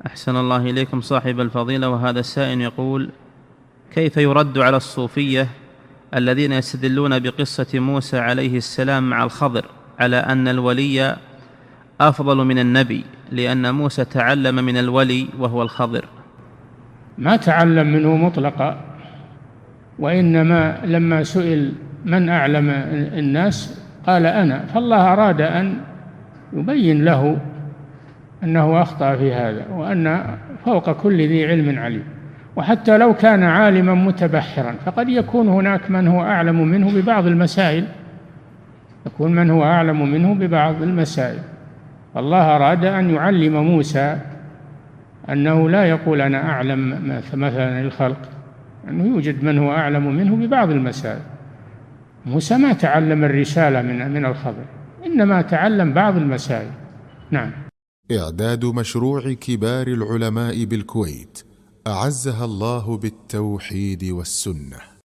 أحسن الله إليكم صاحب الفضيلة. وهذا السائل يقول: كيف يرد على الصوفية الذين يستدلون بقصة موسى عليه السلام مع الخضر على أن الولي أفضل من النبي، لأن موسى تعلم من الولي وهو الخضر؟ ما تعلم منه مطلقا، وإنما لما سئل من أعلم الناس قال أنا، فالله أراد أن يبين له أنه أخطأ في هذا، وأن فوق كل ذي علم عليم. وحتى لو كان عالما متبحرا فقد يكون هناك من هو أعلم منه ببعض المسائل، يكون من هو أعلم منه ببعض المسائل. الله أراد أن يعلم موسى أنه لا يقول أنا أعلم مثلا الخلق، أنه يوجد من هو أعلم منه ببعض المسائل. موسى ما تعلم الرسالة من الخبر، إنما تعلم بعض المسائل. نعم. إعداد مشروع كبار العلماء بالكويت أعزها الله بالتوحيد والسنة.